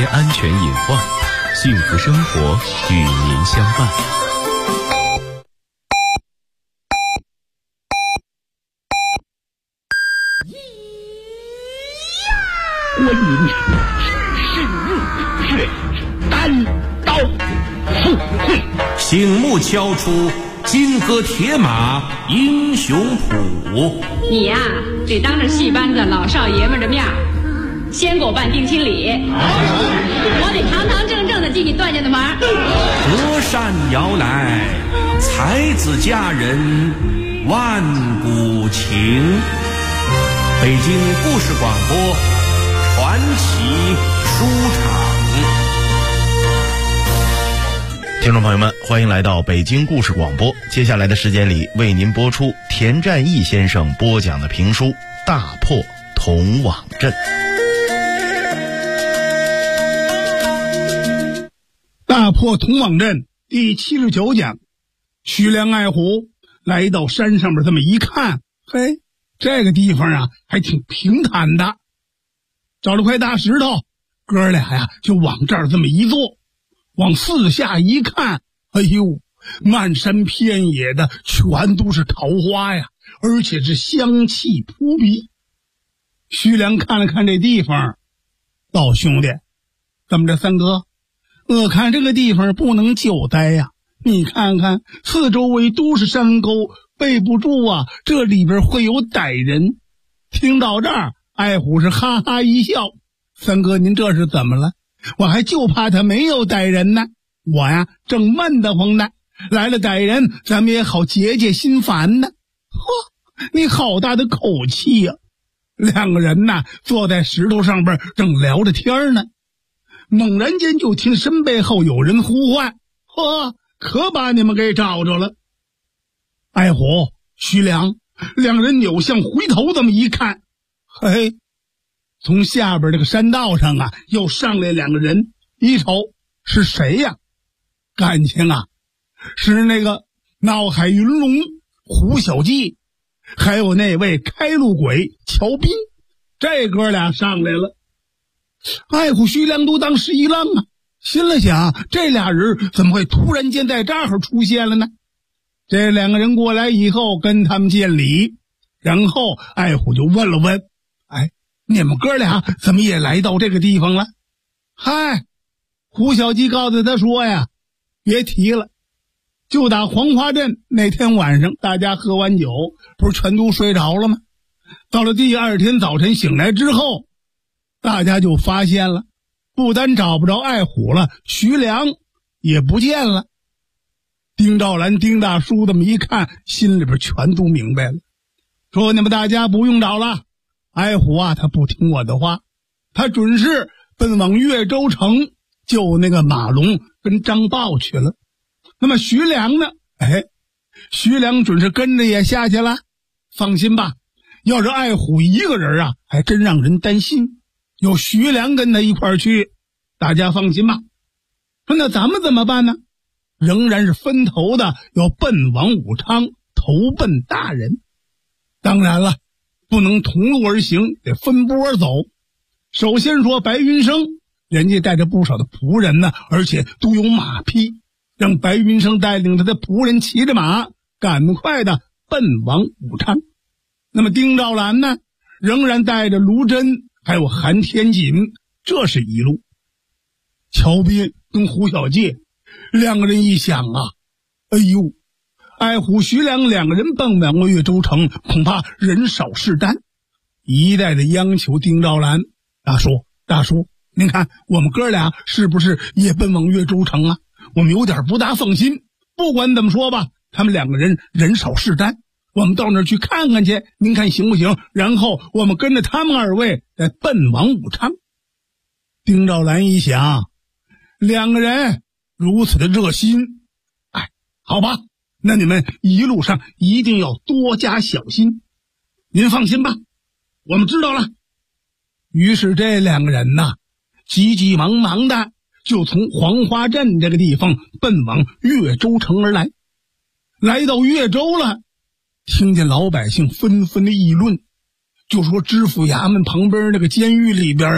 些安全隐患，幸福生活与您相伴。 观音神入血单刀赴会， 醒目敲出金戈铁马英雄谱。 你呀，得当着戏班子老少爷们的面先给我办定亲礼，我得堂堂正正的替你断下的门。 隔山摇来，才子佳人万古情。北京故事广播传奇书场。 听众朋友们，欢迎来到北京故事广播。接下来的时间里，为您播出田占义先生播讲的评书《大破铜网阵》。 大破铜网阵第79讲，徐良爱虎来到山上边这么一看，嘿，这个地方啊还挺平坦的，找了块大石头，哥俩呀就往这儿这么一坐，往四下一看，哎呦，漫山遍野的全都是桃花呀，而且是香气扑鼻。徐良看了看这地方，道兄弟，怎么着三哥，我看这个地方不能久待呀，你看看四周围都是山沟，备不住啊这里边会有歹人。听到这儿，爱虎是哈哈一笑，三哥您这是怎么了？我还就怕他没有歹人呢，我呀正闷得慌呢，来了歹人咱们也好解解心烦呢。嚯，你好大的口气呀！两个人呢坐在石头上边正聊着天呢，猛然间就听身背后有人呼唤，嚯，可把你们给找着了。爱虎、徐良两人扭向回头这么一看，嘿，从下边这个山道上啊又上来两个人，一瞅是谁呀？感情啊是那个闹海云龙胡小记，还有那位开路鬼乔斌，这哥俩上来了。爱虎、徐良都当时一愣啊，心里想这俩人怎么会突然间在这儿出现了呢？这两个人过来以后跟他们见礼，然后爱虎就问了问，哎，你们哥俩怎么也来到这个地方了？嗨，胡小鸡告诉他说呀，别提了，就打黄花镇那天晚上大家喝完酒不是全都睡着了吗？到了第二天早晨醒来之后，大家就发现了，不单找不着爱虎了，徐良也不见了。丁兆兰、丁大叔这么一看，心里边全都明白了，说你们大家不用找了，爱虎啊他不听我的话，他准是奔往越州城救那个马龙跟张豹去了。那么徐良呢？哎，徐良准是跟着也下去了。放心吧，要是爱虎一个人啊还真让人担心，有徐良跟他一块儿去，大家放心吧。说那咱们怎么办呢？仍然是分头的要奔往武昌，投奔大人。当然了，不能同路而行，得分波走。首先说白云生，人家带着不少的仆人呢，而且都有马匹，让白云生带领他的仆人骑着马，赶快的奔往武昌。那么丁兆兰呢，仍然带着卢真还有韩天锦，这是一路。乔斌跟胡小介两个人一想啊，哎呦，爱虎、徐良两个人奔往越州城，恐怕人少势单。一再的央求丁兆兰，大叔，您看我们哥俩是不是也奔往越州城啊？我们有点不大放心。不管怎么说吧，他们两个人人少势单，我们到那儿去看看去，您看行不行？然后我们跟着他们二位再奔往武昌。丁兆兰一想，两个人如此的热心，哎，好吧，那你们一路上一定要多加小心。您放心吧，我们知道了。于是这两个人呐，急急忙忙的就从黄花镇这个地方奔往越州城而来。来到越州了，听见老百姓纷纷的议论，就说知府衙门旁边那个监狱里边啊，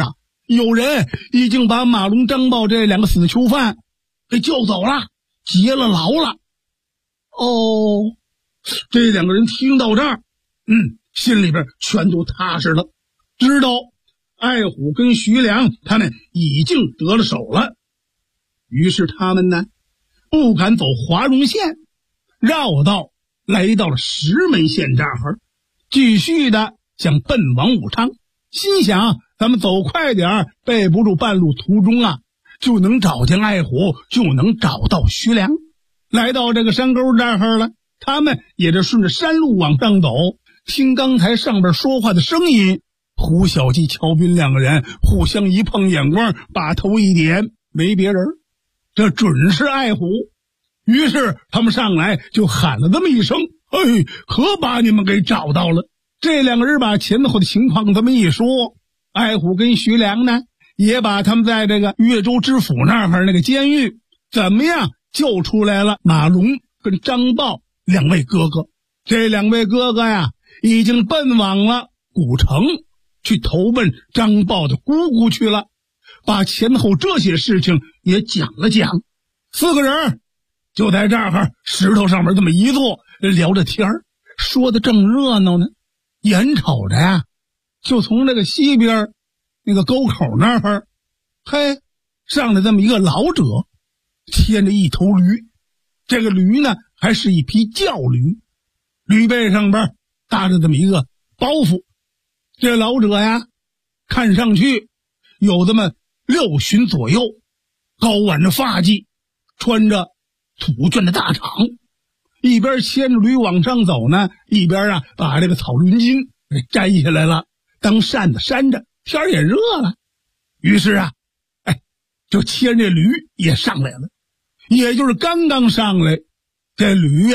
有人已经把马龙、张豹这两个死囚犯给救走了，劫了牢了。哦，这两个人听到这儿，心里边全都踏实了，知道爱虎跟徐良他们已经得了手了。于是他们呢，不敢走华容县，绕道来到了石门县这儿，继续的想奔往武昌，心想咱们走快点，备不住半路途中啊就能找见爱虎，就能找到徐良。来到这个山沟这儿了，他们也就顺着山路往上走，听刚才上边说话的声音，胡小鸡、乔斌两个人互相一碰眼光，把头一点，没别人，这准是爱虎。于是他们上来就喊了这么一声，可把你们给找到了。这两个人把前后的情况这么一说，爱虎跟徐良呢也把他们在这个越州知府那儿那个监狱怎么样救出来了马龙跟张豹两位哥哥。这两位哥哥呀已经奔往了古城去投奔张豹的姑姑去了，把前后这些事情也讲了讲。四个人就在这儿石头上面这么一坐，聊着天儿，说的正热闹呢。眼瞅着呀，就从那个西边那个沟口那儿，上来这么一个老者，牵着一头驴。这个驴呢，还是一匹轿驴，驴背上边搭着这么一个包袱。这老者呀，看上去有这么60旬左右，高挽着发髻，穿着土绢的大氅，一边牵着驴往上走呢，一边把这个草驴巾给摘下来了，当扇子扇着。天儿也热了，于是就牵着驴也上来了。也就是刚刚上来，这驴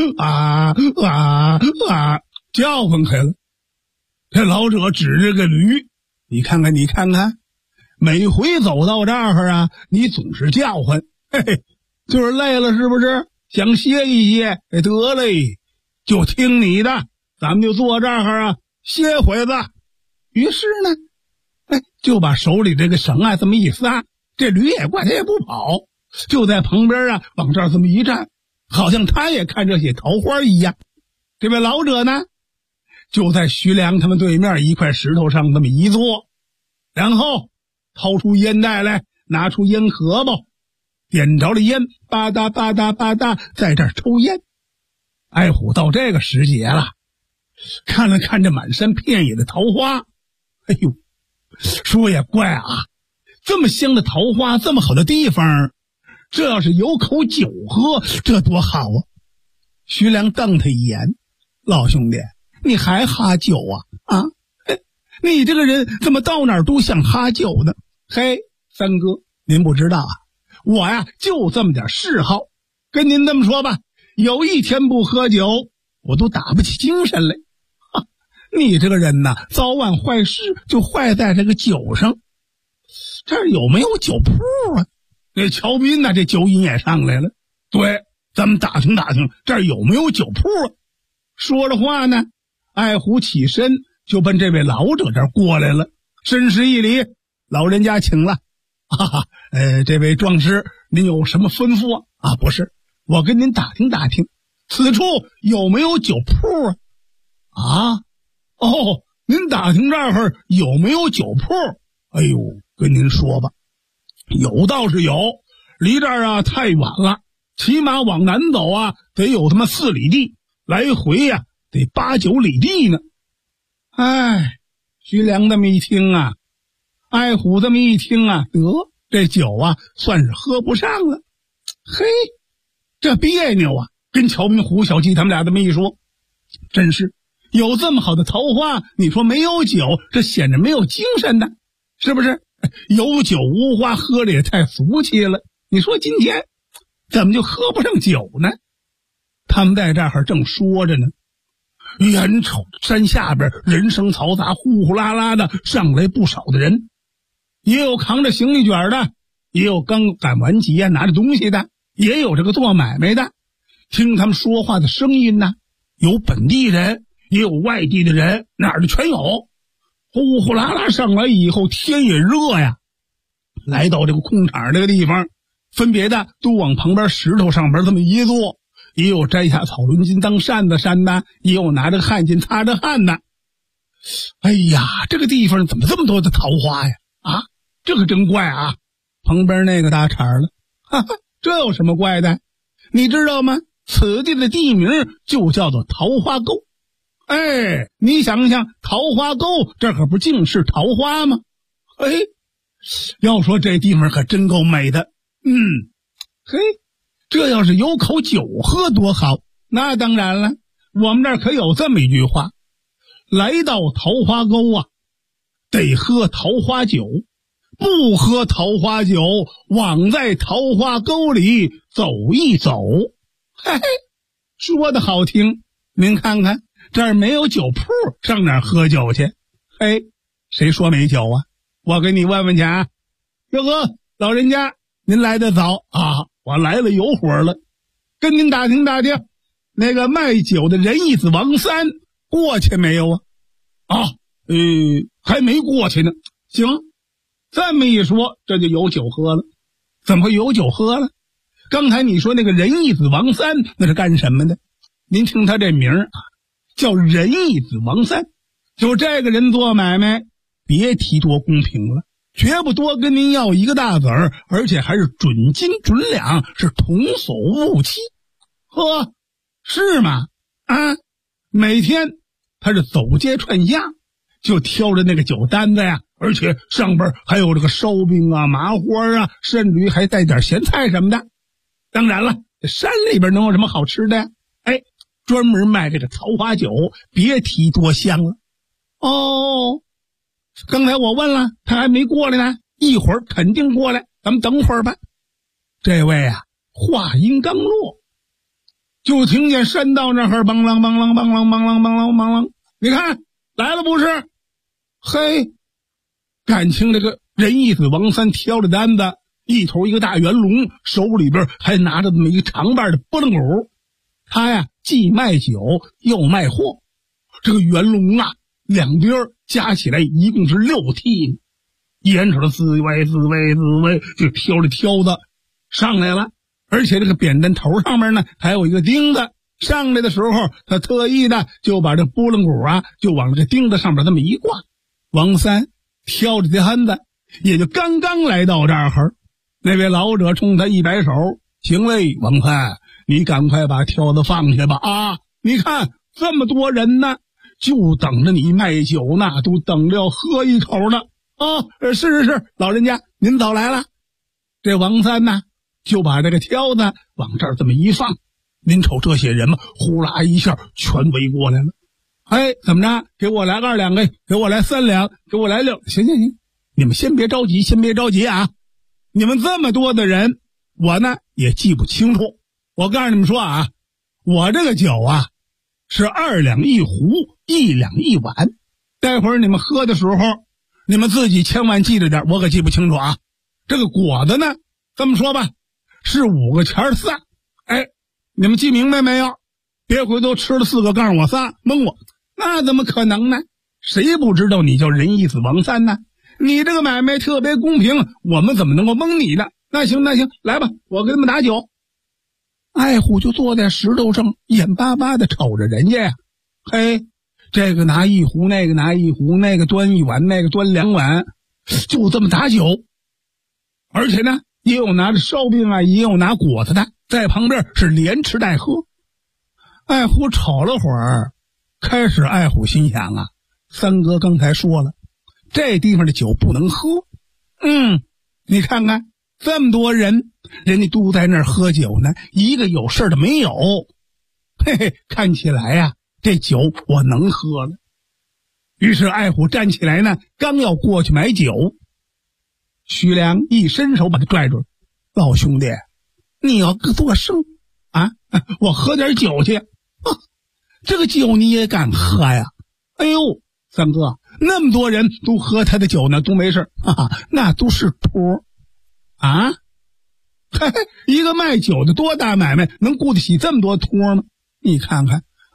叫唤开了。这老者指着个驴，你看看，每回走到这儿你总是叫唤，就是累了是不是？想歇一歇，得嘞，就听你的，咱们就坐这儿歇会子。于是呢，就把手里这个绳这么一撒，这驴也怪，他也不跑，就在旁边往这儿这么一站，好像他也看这些桃花一样。这位老者呢，就在徐良他们对面一块石头上这么一坐，然后掏出烟袋来，拿出烟盒子，点着了烟，吧嗒吧嗒吧嗒，在这儿抽烟。爱虎到这个时节了，看了看这满山遍野的桃花，说也怪这么香的桃花，这么好的地方，这要是有口酒喝，这多好啊！徐良瞪他一眼，老兄弟，你还哈酒你这个人怎么到哪儿都像哈酒呢？三哥，您不知道我就这么点嗜好，跟您这么说吧，有一天不喝酒，我都打不起精神来。你这个人呐，早晚坏事就坏在这个酒上。这儿有没有酒铺这乔斌这酒瘾也上来了。对，咱们打听打听，这儿有没有酒铺说着话呢，爱虎起身就奔这位老者这儿过来了，深施一礼，老人家请了。这位壮士，您有什么吩咐不是，我跟您打听打听，此处有没有酒铺您打听这儿有没有酒铺？跟您说吧，有倒是有，离这儿太远了，起码往南走得有他妈4里地，来回得8、9里地呢。徐良这么一听爱虎这么一听得这酒算是喝不上了。这别扭跟乔斌、胡小鸡他们俩这么一说，真是有这么好的桃花，你说没有酒，这显着没有精神的，是不是？有酒无花，喝着也太俗气了。你说今天怎么就喝不上酒呢？他们在这儿正说着呢，眼瞅山下边人声嘈杂，呼呼啦啦的上来不少的人，也有扛着行李卷的，也有刚赶完集拿着东西的，也有这个做买卖的。听他们说话的声音有本地人，也有外地的人，哪儿的全有。 呼呼啦啦上来以后，天也热呀，来到这个空场这个地方，分别的都往旁边石头上边这么一坐，也有摘下草轮巾当扇子扇的，也有拿着汗巾擦着汗的。哎呀，这个地方怎么这么多的桃花呀？啊，这可真怪啊！旁边那个搭茬了，哈哈，这有什么怪的？你知道吗？此地的地名就叫做桃花沟。哎，你想想，桃花沟这可不尽是桃花吗？哎，要说这地方可真够美的。嘿，这要是有口酒喝多好。那当然了，我们这儿可有这么一句话，来到桃花沟啊，得喝桃花酒，不喝桃花酒，枉在桃花沟里走一走。嘿嘿，说的好听，您看看这儿没有酒铺，上哪儿喝酒去？哎，谁说没酒啊？我给你问问去啊。哟呵，老人家您来得早啊，我来了有会儿了，跟您打听打听，那个卖酒的仁义子王三过去没有啊？还没过去呢。行，这么一说，这就有酒喝了。怎么会有酒喝了？刚才你说那个仁义子王三那是干什么的？您听他这名啊，叫仁义子王三，就这个人做买卖别提多公平了，绝不多跟您要一个大子儿，而且还是准斤准两，是童叟无欺。呵，是吗？啊，每天他是走街串巷，就挑着那个酒单子呀，而且上边还有这个烧饼啊、麻花啊，甚至于还带点咸菜什么的。当然了，这山里边能有什么好吃的呀？哎，专门卖这个桃花酒，别提多香了。哦，刚才我问了，他还没过来呢，一会儿肯定过来，咱们等会儿吧。这位啊，话音刚落，就听见山道那儿梆啷梆啷梆啷梆啷梆啷梆啷，你看来了不是？嘿，感情这个仁义子王三挑着单子，一头一个大圆笼，手里边还拿着这么一个长把的拨浪鼓。他呀，既卖酒又卖货。这个圆笼啊，两边加起来一共是6屉，眼瞅着滋味就挑着挑子上来了。而且这个扁担头上面呢还有一个钉子，上来的时候他特意的就把这拨浪鼓啊就往这个钉子上面这么一挂。王三挑着这hand子，也就刚刚来到这儿，那位老者冲他一摆手，行嘞，王三，你赶快把挑子放下吧啊！你看这么多人呢，就等着你卖酒呢，都等着要喝一口呢啊！是，老人家您早来了。这王三呢就把这个挑子往这儿这么一放，您瞅这些人嘛，呼啦一下全围过来了。哎，怎么着？给我来2两个，给我来3两，给我来6。行，你们先别着急啊！你们这么多的人，我呢也记不清楚。我告诉你们说啊，我这个酒啊是2两1壶，1两1碗。待会儿你们喝的时候，你们自己千万记着点，我可记不清楚啊。这个果子呢，这么说吧，是5个钱3。哎，你们记明白没有？别回头吃了4个，告诉我仨蒙我，那怎么可能呢？谁不知道你叫仁义子王三呢？你这个买卖特别公平，我们怎么能够蒙你呢？那行，来吧，我给他们打酒。爱虎就坐在石头上，眼巴巴的瞅着人家呀。嘿，这个拿1壶，那个拿1壶，那个端1碗，那个端2碗，就这么打酒。而且呢，也有拿着烧饼啊，也有拿果子的，在旁边是连吃带喝。爱虎瞅了会儿，开始爱虎心想啊，三哥刚才说了，这地方的酒不能喝。你看看这么多人，人家都在那儿喝酒呢，一个有事的没有。嘿嘿，看起来呀，这酒我能喝了。于是爱虎站起来呢，刚要过去买酒，徐良一伸手把他拽住，老兄弟，你要作声啊？我喝点酒去。这个酒你也敢喝呀？哎呦，三哥，那么多人都喝他的酒呢，都没事，那都是托啊！嘿嘿，一个卖酒的多大买卖，能顾得起这么多托吗？你看看，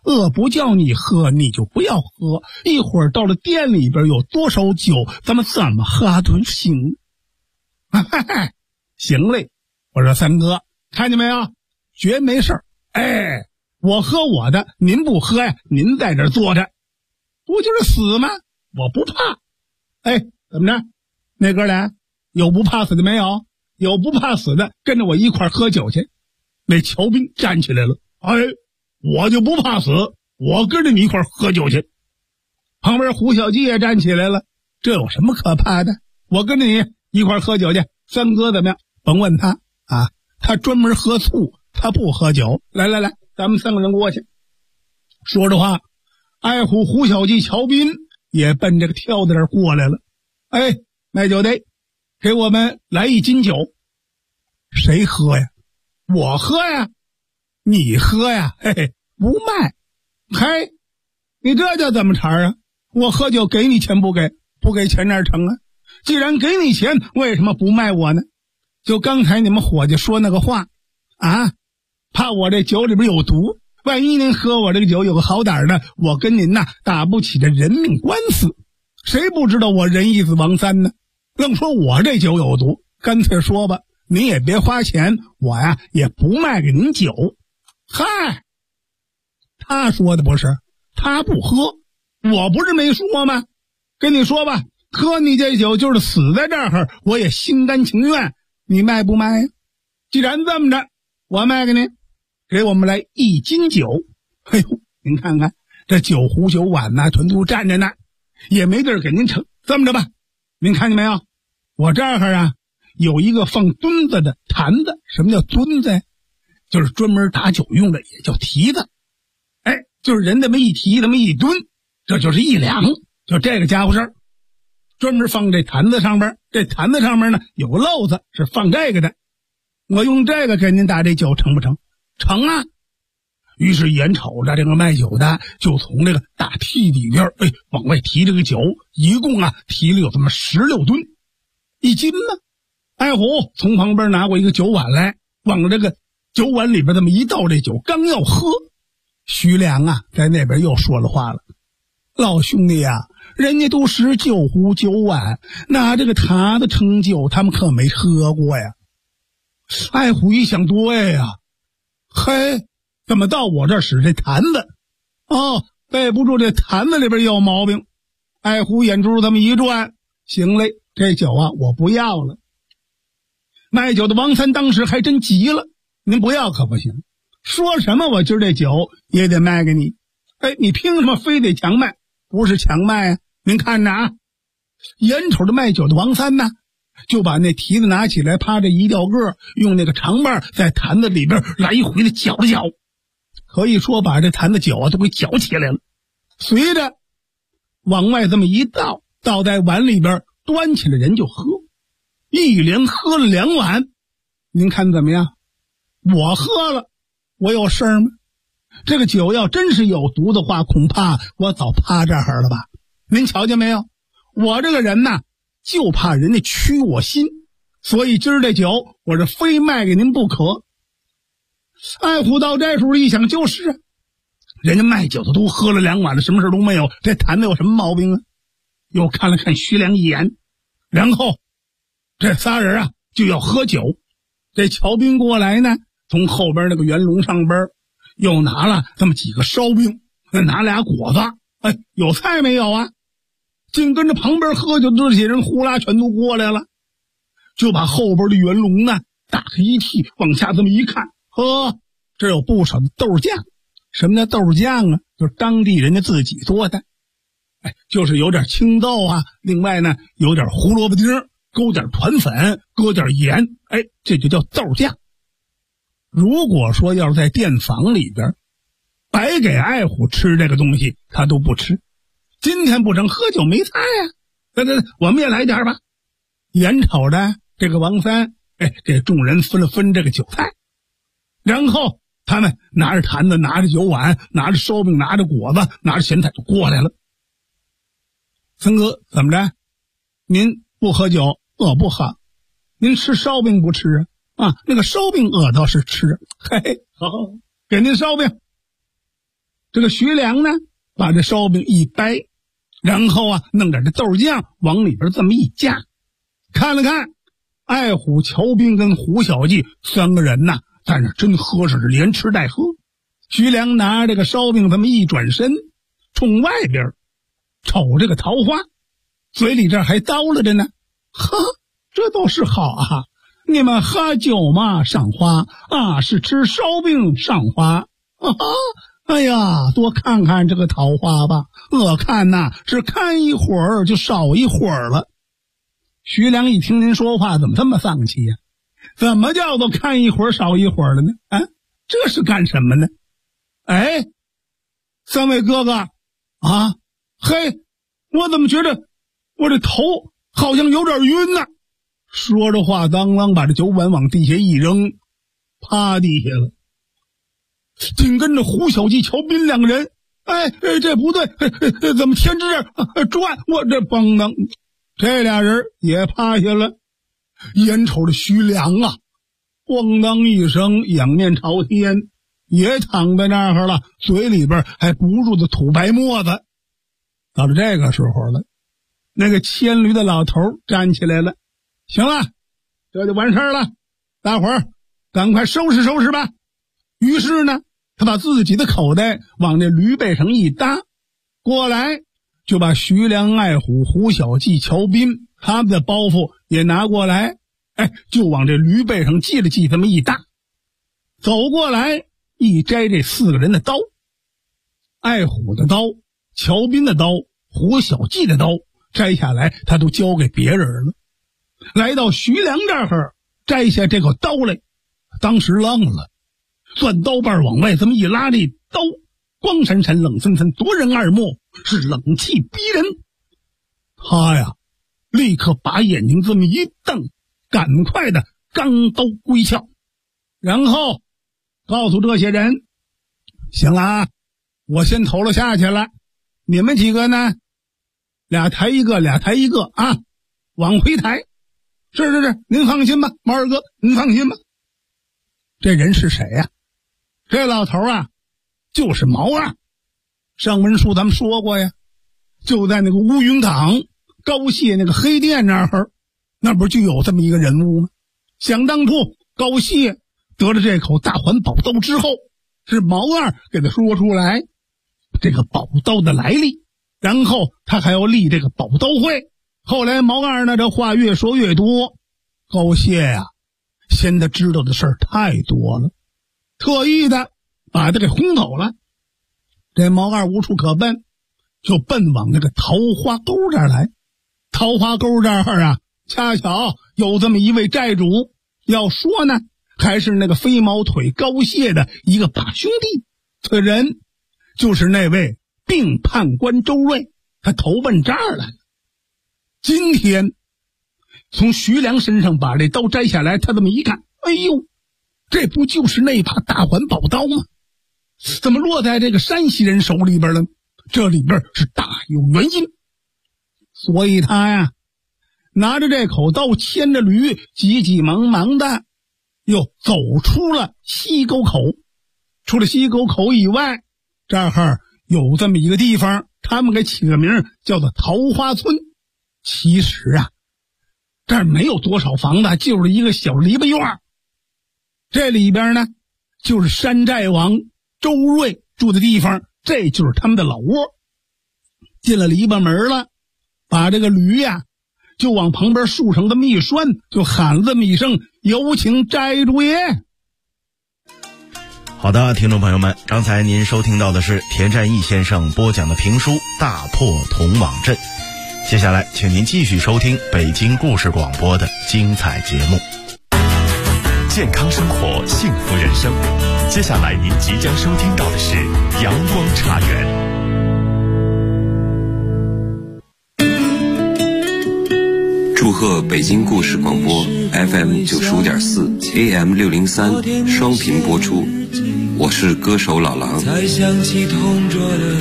饿不叫你喝，你就不要喝。一会儿到了店里边有多少酒，咱们怎么喝都行。行嘞，我说三哥，看见没有？绝没事儿。哎，我喝我的，您不喝呀？您在这坐着，不就是死吗？我不怕。哎，怎么着？那哥俩有不怕死的没有？有不怕死的，跟着我一块喝酒去。那乔兵站起来了，哎，我就不怕死，我跟着你一块喝酒去。旁边胡小鸡也站起来了，这有什么可怕的？我跟着你一块喝酒去。三哥怎么样？甭问他啊，他专门喝醋，他不喝酒。来，咱们3个人过去。说着话，爱虎、胡小鸡、乔斌也奔这个挑子这儿过来了。哎，卖酒的，给我们来1斤酒。谁喝呀？我喝呀。你喝呀？嘿嘿，不卖。嘿，你这叫怎么茬啊？我喝酒给你钱不给？不给钱哪成啊？既然给你钱，为什么不卖我呢？就刚才你们伙计说那个话啊，怕我这酒里边有毒，万一您喝我这个酒有个好歹的，我跟您呐打不起这人命官司。谁不知道我仁义子王三呢？愣说我这酒有毒，干脆说吧，您也别花钱，我呀也不卖给您酒。嗨，他说的不是，他不喝，我不是没说吗？跟你说吧，喝你这酒就是死在这儿，我也心甘情愿。你卖不卖呀？既然这么着，我卖给您，给我们来1斤酒。哎呦，您看看这酒壶酒碗呐，全都站着呢，也没地儿给您盛。这么着吧，您看见没有？我这儿啊有一个放墩子的坛子。什么叫墩子呀？就是专门打酒用的，也叫提子。哎，就是人这么一提，这么一吨，这就是1两，就这个家伙事儿。专门放这坛子上边，这坛子上面呢有个漏子，是放这个的。我用这个给您打这酒成不成？成啊！于是眼瞅着这个卖酒的就从这个大屉里边往外提这个酒，一共提了有这么16吨，1斤呢。爱虎从旁边拿过一个酒碗来，往这个酒碗里边这么一倒，这酒刚要喝，徐良在那边又说了话了：老兄弟呀，人家都使酒壶酒碗，拿这个坛子盛酒，他们可没喝过呀。爱虎一想，对呀，嘿，怎么到我这儿使这坛子？哦，背不住这坛子里边有毛病。爱虎眼珠这么一转，行嘞，这酒我不要了。卖酒的王三当时还真急了，您不要可不行，说什么我今儿这酒也得卖给你。哎，你凭什么非得强卖？不是强卖您看着眼瞅着卖酒的王三就把那提子拿起来，趴着一掉个，用那个长把在坛子里边来回的搅了搅，可以说把这坛子酒都给搅起来了。随着往外这么一倒，倒在碗里边，端起来人就喝，一连喝了2碗。您看怎么样？我喝了，我有事儿吗？这个酒要真是有毒的话，恐怕我早趴这儿了吧。您瞧见没有？我这个人就怕人家屈我心，所以今儿这酒我是非卖给您不可。爱虎到这时候一想，就是人家卖酒的都喝了2碗了，什么事都没有，这坛子有什么毛病啊？又看了看徐良一眼，然后这仨人就要喝酒。这乔兵过来呢，从后边那个圆笼上边又拿了这么几个烧饼，拿2果子。哎，有菜没有啊？紧跟着旁边喝酒的这些人呼啦全都过来了，就把后边的圆笼打开一屉，往下这么一看，呵，这有不少的豆酱。什么叫豆酱啊？就是当地人家自己做的。哎，就是有点青豆另外呢有点胡萝卜丁，勾点团粉，搁点盐，哎，这就叫豆酱。如果说要是在店房里边白给爱虎吃这个东西，他都不吃。今天不成，喝酒没菜对，我们也来点吧。眼瞅着这个王三给众人分了分这个酒菜，然后他们拿着坛子，拿着酒碗，拿着烧饼，拿着果子，拿着咸菜就过来了。三哥，怎么着？您不喝酒，我不喝。您吃烧饼不吃那个烧饼我倒是吃。嘿，好，给您烧饼。 这个徐良呢，把这烧饼一掰，然后啊，弄点这豆酱往里边这么一加，看了看爱虎、乔斌跟胡小记三个人呐，在那真喝是连吃带喝。徐良拿着这个烧饼这么一转身，冲外边瞅这个桃花，嘴里这还叨了着呢，呵，这倒是好啊，你们喝酒嘛赏花啊，是吃烧饼赏花啊，哎呀，多看看这个桃花吧，我看呐是看一会儿就少一会儿了。徐良一听您说话怎么这么丧气呀？怎么叫做看一会儿少一会儿了呢？啊，这是干什么呢？哎，三位哥哥啊，嘿，我怎么觉得我这头好像有点晕呢？说着话当啷把这酒碗往地下一扔，趴地下了。紧跟着胡小记、乔斌两个人，这不对，怎么天知转？我这邦当，这俩人也趴下了。眼瞅着徐良啊，咣当一声仰面朝天，也躺在那儿了，嘴里边还不住的吐白沫子。到了这个时候了，那个牵驴的老头站起来了，行了，这就完事儿了，大伙儿赶快收拾收拾吧。于是呢，他把自己的口袋往这驴背上一搭，过来就把徐良、爱虎、胡小记、乔斌他们的包袱也拿过来，就往这驴背上系了系，这么一搭，走过来一摘这四个人的刀，爱虎的刀、乔斌的刀、胡小记的刀摘下来，他都交给别人了。来到徐良这儿，摘下这个刀来，当时愣了，钻刀把往外这么一拉，这刀光闪闪冷森森，夺人耳目，是冷气逼人。他呀立刻把眼睛这么一瞪，赶快的钢刀归鞘，然后告诉这些人，行了啊，我先投了下去了，你们几个呢，俩抬一个啊，往回抬。是，您放心吧，毛二哥，您放心吧。这人是谁呀？这老头啊，就是毛二。上文书咱们说过呀，就在那个乌云港高谢那个黑店那儿，那不就有这么一个人物吗？想当初高谢得了这口大环宝刀之后，是毛二给他说出来这个宝刀的来历，然后他还要立这个宝刀会。后来毛二呢，这话越说越多，高谢呀现在知道的事儿太多了，特意的把他给轰走了。这毛二无处可奔，就奔往那个桃花沟这儿来。桃花沟这儿啊，恰巧有这么一位寨主，要说呢还是那个飞毛腿高谢的一个把兄弟，此人就是那位并判官周瑞，他投奔这儿来了。今天从徐良身上把这刀摘下来，他这么一看，哎呦，这不就是那把大环宝刀吗？怎么落在这个山西人手里边了？这里边是大有原因。所以他呀拿着这口刀，牵着驴，急急忙忙的又走出了西沟口。除了西沟口以外，这儿有这么一个地方，他们给起个名叫做桃花村。其实啊，这儿没有多少房子，就是一个小篱笆院。这里边呢就是山寨王周瑞住的地方，这就是他们的老窝。进了篱笆门了，把这个驴呀就往旁边树上这么一拴，就喊了这么一声，有请寨主爷。 好的，听众朋友们，刚才您收听到的是田占义先生播讲的评书《大破铜网阵》。接下来请您继续收听北京故事广播的精彩节目。 健康生活，幸福人生。接下来您即将收听到的是阳光茶园。 祝贺北京故事广播 FM 95.4 AM 603双频播出，我是歌手老狼。才想起同桌的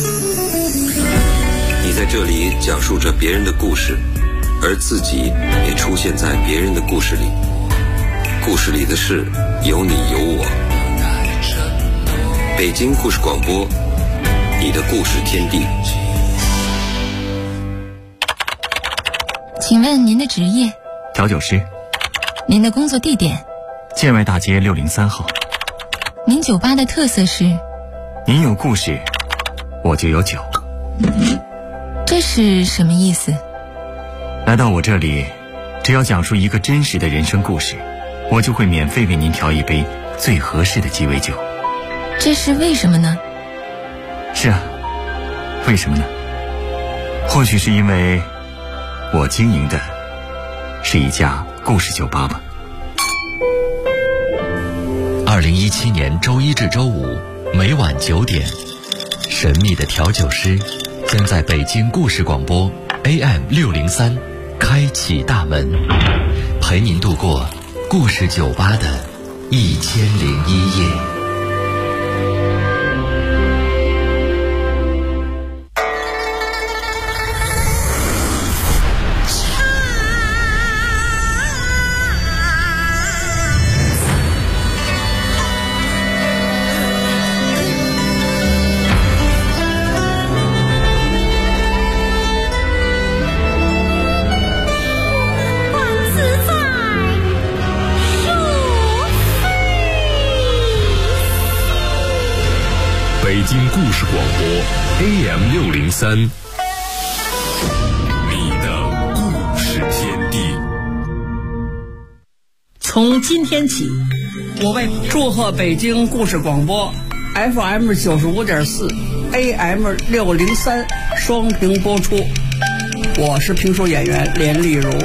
你在这里讲述着别人的故事，而自己也出现在别人的故事里。故事里的事有你有我。北京故事广播你的故事天地。 请问您的职业？ 调酒师。 您的工作地点？ 建外大街603号。 您酒吧的特色是？ 您有故事，我就有酒。 这是什么意思？ 来到我这里，只要讲述一个真实的人生故事，我就会免费为您调一杯最合适的鸡尾酒。 这是为什么呢？ 是啊，为什么呢？或许是因为我经营的是一家故事酒吧吧。 2017年周一至周五每晚9点，神秘的调酒师将在北京故事广播 AM603开启大门，陪您度过故事酒吧的1001夜。 北京故事广播 AM603，你的故事天地。 从今天起，我为祝贺北京故事广播 FM95.4 AM603双屏播出。我是评书演员连丽如。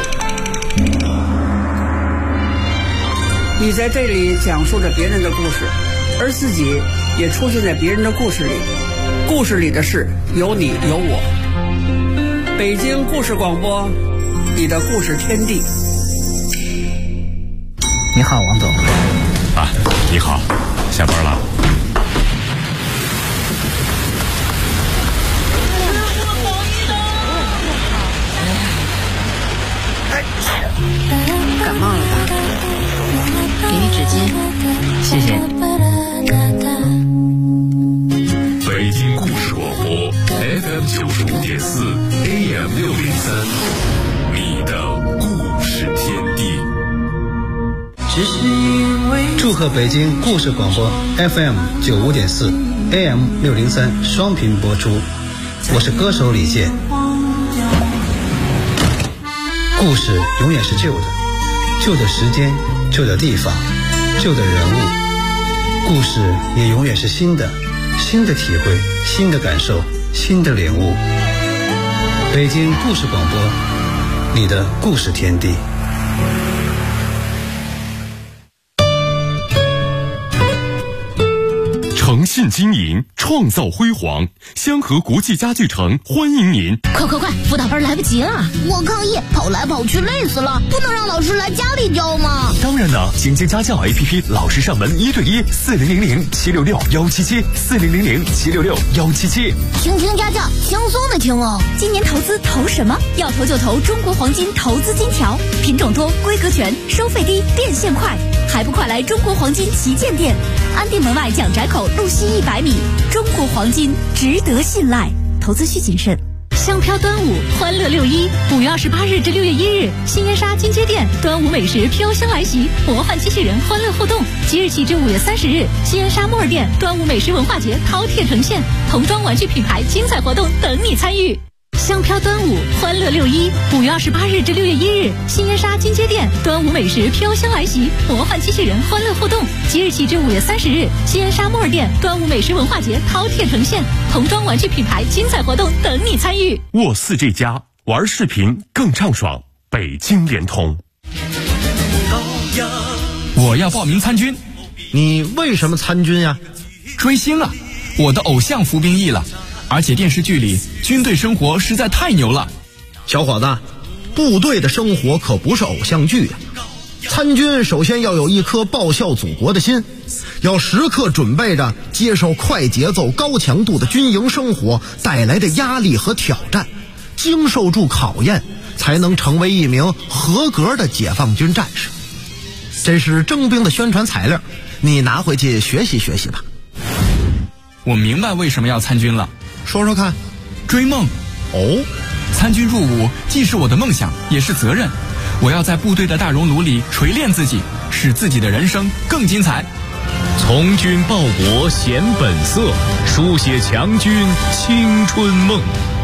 你在这里讲述着别人的故事，而自己也出现在别人的故事里，故事里的事有你有我。北京故事广播，你的故事天地。 你好，王总。 啊，你好，下班了。 感冒了吧？给你纸巾。 谢谢。 北京故事广播 FM95.4 AM603，你的故事天地。 祝贺北京故事广播 FM95.4 AM603双屏播出。我是歌手李健。故事永远是旧的，旧的时间，旧的地方，旧的人物。故事也永远是新的，新的体会，新的感受，新的领悟。北京故事广播，你的故事天地。 诚信经营，创造辉煌。香河国际家具城欢迎您！ 快，辅导班来不及了，我抗议，跑来跑去累死了，不能让老师来家里教吗？ 当然了，请进家教 APP， 老师上门1对1，4000-766-177，4000-766-177。 听家教，轻松的听哦。 今年投资投什么？要投就投中国黄金投资金条，品种多，规格全，收费低，变现快，还不快来中国黄金旗舰店，安定门外蒋宅口路西100米，中国黄金值得信赖，投资需谨慎。香飘端午，欢乐615月28日至6月1日，新烟沙金街店端午美食飘香来袭，魔幻机器人欢乐互动。即日起至5月30日，新烟沙莫尔店端午美食文化节饕餮呈现，童装玩具品牌精彩活动等你参与。香飘端午，欢乐615月28日至6月1日，新烟沙金街店端午美食飘香来袭，魔幻机器人欢乐互动。即日起至5月30日，新烟沙莫尔店端午美食文化节饕餮呈现，童装玩具品牌精彩活动等你参与。 沃4这家玩视频更畅爽，北京联通。 我要报名参军。 你为什么参军呀？ 追星啊，我的偶像服兵役了。而且电视剧里军队生活实在太牛了。 小伙子，部队的生活可不是偶像剧呀。参军首先要有一颗报效祖国的心，要时刻准备着接受快节奏高强度的军营生活带来的压力和挑战，经受住考验，才能成为一名合格的解放军战士。这是征兵的宣传材料，你拿回去学习学习吧。 我明白为什么要参军了。 说说看。 追梦。 哦， 参军入伍既是我的梦想，也是责任。我要在部队的大熔炉里锤炼自己，使自己的人生更精彩。 从军报国显本色，书写强军青春梦。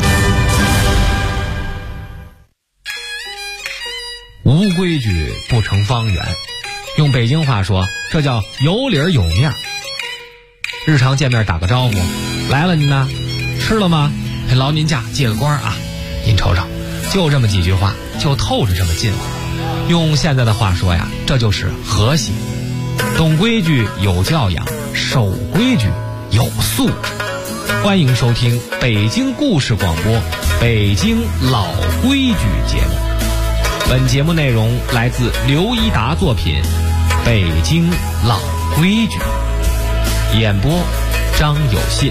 无规矩不成方圆，用北京话说，这叫有理儿有面儿。日常见面打个招呼，来了您呢，吃了吗？劳您驾借个光啊！您瞅瞅，就这么几句话，就透着这么近乎。用现在的话说呀，这就是和谐。懂规矩有教养，守规矩有素质。欢迎收听北京故事广播《北京老规矩》节目。本节目内容来自刘一达作品《北京老规矩》，演播张有信。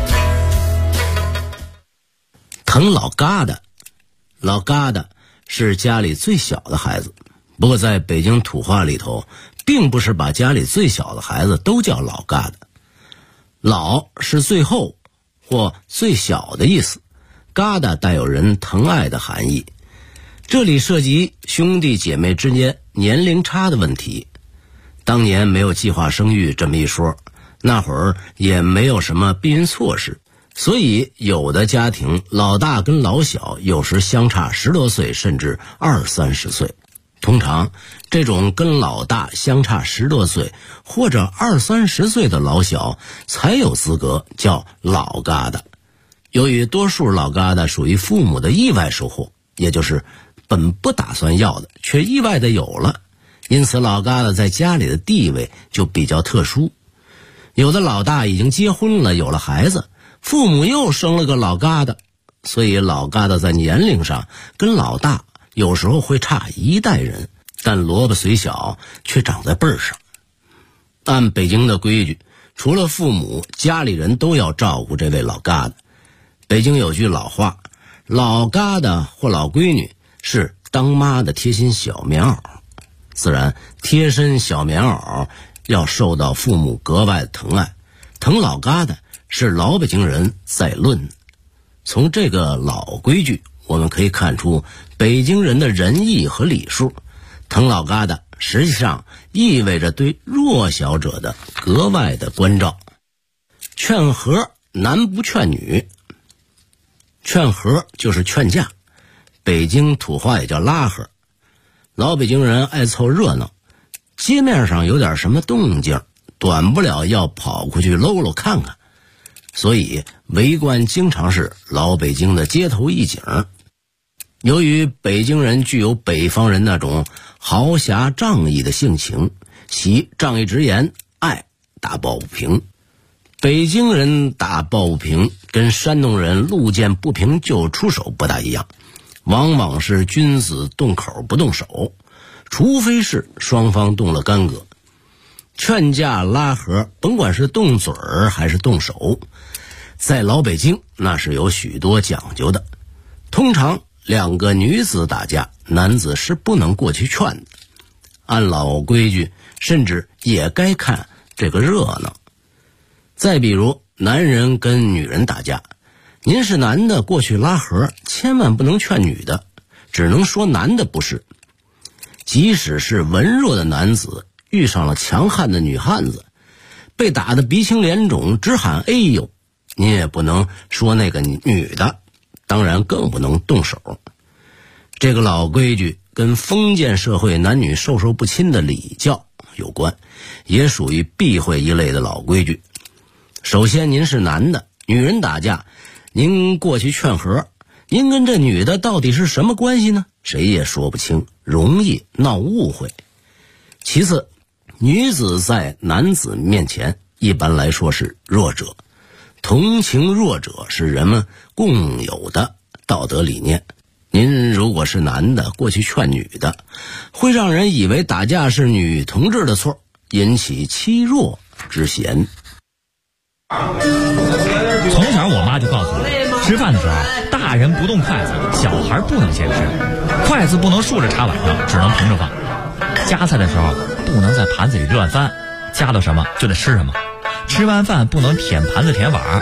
疼老疙瘩，老疙瘩是家里最小的孩子，不过在北京土话里头，并不是把家里最小的孩子都叫老疙瘩。老是最后或最小的意思，疙瘩带有人疼爱的含义。这里涉及兄弟姐妹之间年龄差的问题。当年没有计划生育这么一说，那会儿也没有什么避孕措施，所以有的家庭老大跟老小有时相差10多岁，甚至20-30岁。通常这种跟老大相差10多岁或者20-30岁的老小才有资格叫老疙瘩。由于多数老疙瘩属于父母的意外收获，也就是本不打算要的却意外的有了，因此老疙瘩在家里的地位就比较特殊。有的老大已经结婚了，有了孩子，父母又生了个老疙瘩，所以老疙瘩在年龄上跟老大有时候会差一代人，但萝卜虽小却长在辈儿上。按北京的规矩，除了父母，家里人都要照顾这位老疙瘩。北京有句老话，老疙瘩或老闺女是当妈的贴心小棉袄，自然贴身小棉袄要受到父母格外的疼爱，疼老疙瘩是老北京人在论。从这个老规矩我们可以看出北京人的仁义和礼数。疼老疙瘩实际上意味着对弱小者的格外的关照。劝和男不劝女，劝和就是劝架，北京土话也叫拉和。老北京人爱凑热闹，街面上有点什么动静，短不了要跑过去搂搂看看，所以围观经常是老北京的街头一景。由于北京人具有北方人那种豪侠仗义的性情，喜仗义直言，爱打抱不平。北京人打抱不平跟山东人路见不平就出手不大一样，往往是君子动口不动手，除非是双方动了干戈。劝架拉和，甭管是动嘴儿还是动手，在老北京那是有许多讲究的。通常两个女子打架，男子是不能过去劝的，按老规矩甚至也该看这个热闹。再比如男人跟女人打架，您是男的过去拉和，千万不能劝女的，只能说男的不是。即使是文弱的男子遇上了强悍的女汉子，被打得鼻青脸肿直喊哎呦，您也不能说那个女的，当然更不能动手。这个老规矩跟封建社会男女授受不亲的礼教有关，也属于避讳一类的老规矩。首先您是男的，女人打架，您过去劝和，您跟这女的到底是什么关系呢？谁也说不清，容易闹误会。其次，女子在男子面前一般来说是弱者，同情弱者是人们共有的道德理念。您如果是男的过去劝女的，会让人以为打架是女同志的错，引起欺弱之嫌。 从小我妈就告诉我，吃饭的时候大人不动筷子，小孩不能先吃，筷子不能竖着插碗上，只能平着放。夹菜的时候不能在盘子里乱翻，夹到什么就得吃什么。吃完饭不能舔盘子舔碗，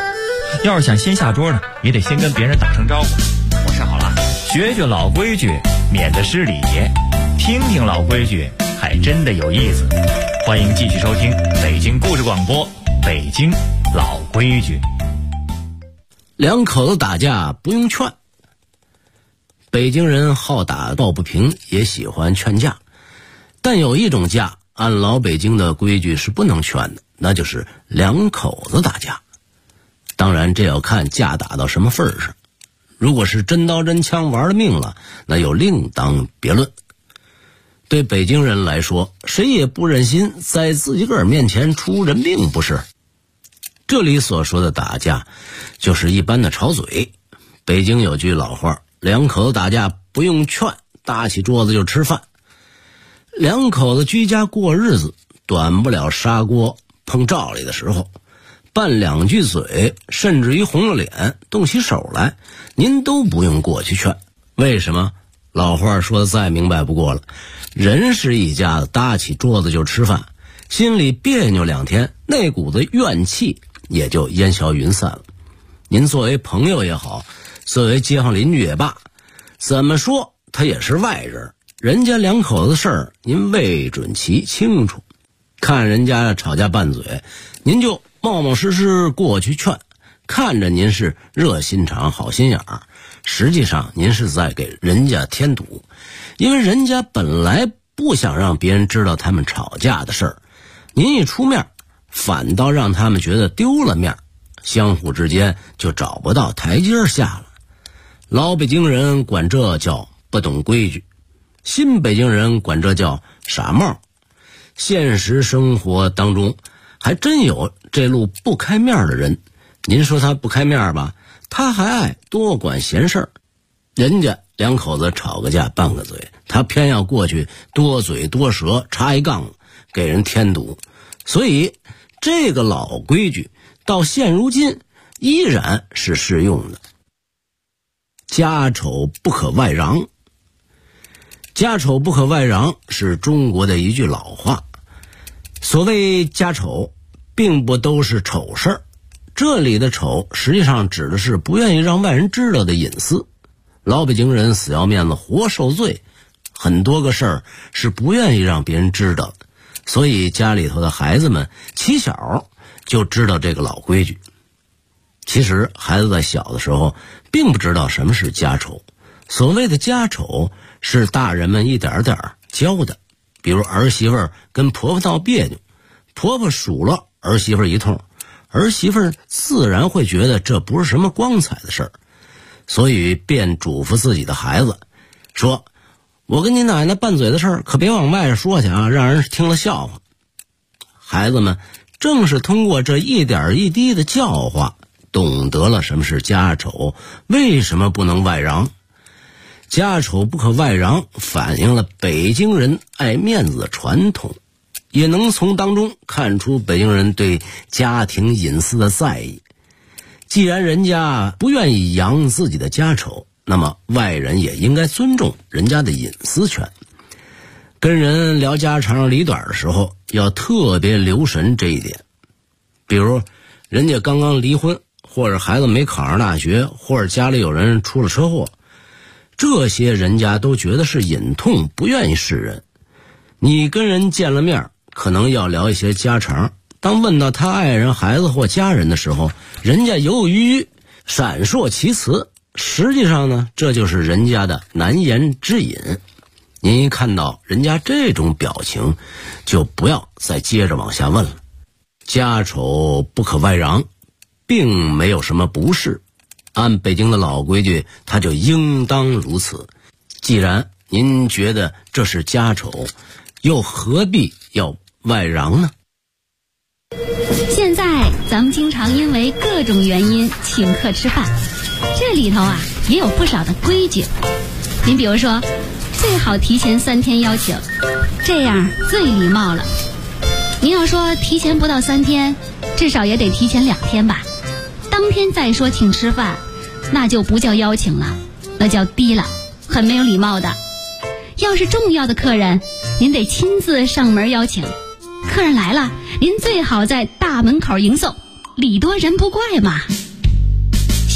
要是想先下桌呢，也得先跟别人打声招呼。我吃好了，学学老规矩，免得失礼。听听老规矩，还真的有意思。欢迎继续收听北京故事广播，北京老规矩。 两口子打架不用劝。北京人好打抱不平，也喜欢劝架，但有一种架按老北京的规矩是不能劝的，那就是两口子打架。当然这要看架打到什么份上，如果是真刀真枪玩了命了，那又另当别论。对北京人来说，谁也不忍心在自己个儿面前出人命，不是？这里所说的打架就是一般的吵嘴。北京有句老话，两口子打架不用劝，搭起桌子就吃饭。两口子居家过日子，短不了砂锅碰灶里的时候，拌两句嘴，甚至于红了脸动起手来，您都不用过去劝。为什么？老话说的再明白不过了，人是一家子，搭起桌子就吃饭，心里别扭2天，那股子怨气也就烟消云散了。您作为朋友也好，作为街坊邻居也罢，怎么说他也是外人，人家两口子事儿您未准其清楚，看人家吵架拌嘴，您就冒冒失失过去劝，看着您是热心肠好心眼儿，实际上您是在给人家添堵，因为人家本来不想让别人知道他们吵架的事儿，您一出面反倒让他们觉得丢了面，相互之间就找不到台阶下了。老北京人管这叫不懂规矩，新北京人管这叫傻帽。现实生活当中还真有这路不开面的人，您说他不开面吧，他还爱多管闲事儿。人家两口子吵个架拌个嘴，他偏要过去多嘴多舌插一杠，给人添堵。所以这个老规矩到现如今依然是适用的。家丑不可外扬。家丑不可外扬是中国的一句老话。所谓家丑，并不都是丑事儿，这里的丑实际上指的是不愿意让外人知道的隐私。老北京人死要面子活受罪，很多个事儿是不愿意让别人知道的，所以家里头的孩子们起小就知道这个老规矩。其实孩子在小的时候并不知道什么是家丑，所谓的家丑是大人们一点点教的。比如儿媳妇跟婆婆闹别扭，婆婆数落儿媳妇一通，儿媳妇自然会觉得这不是什么光彩的事儿，所以便嘱咐自己的孩子说，我跟你奶奶拌嘴的事儿可别往外说去啊，让人听了笑话。孩子们正是通过这一点一滴的教化，懂得了什么是家丑，为什么不能外扬。家丑不可外扬反映了北京人爱面子的传统，也能从当中看出北京人对家庭隐私的在意。既然人家不愿意扬自己的家丑，那么外人也应该尊重人家的隐私权。跟人聊家长里短的时候要特别留神这一点。比如人家刚刚离婚，或者孩子没考上大学，或者家里有人出了车祸，这些人家都觉得是隐痛，不愿意示人。你跟人见了面，可能要聊一些家常，当问到他爱人孩子或家人的时候，人家犹犹豫豫闪烁其词，实际上呢，这就是人家的难言之隐。您一看到人家这种表情，就不要再接着往下问了。家丑不可外扬并没有什么不是，按北京的老规矩，它就应当如此。既然您觉得这是家丑，又何必要外扬呢？ 现在咱们经常因为各种原因请客吃饭，这里头啊也有不少的规矩。您比如说，最好提前3天邀请，这样最礼貌了。您要说提前不到3天，至少也得提前2天吧。当天再说请吃饭，那就不叫邀请了，那叫低了，很没有礼貌的。要是重要的客人，您得亲自上门邀请。客人来了，您最好在大门口迎送，礼多人不怪嘛。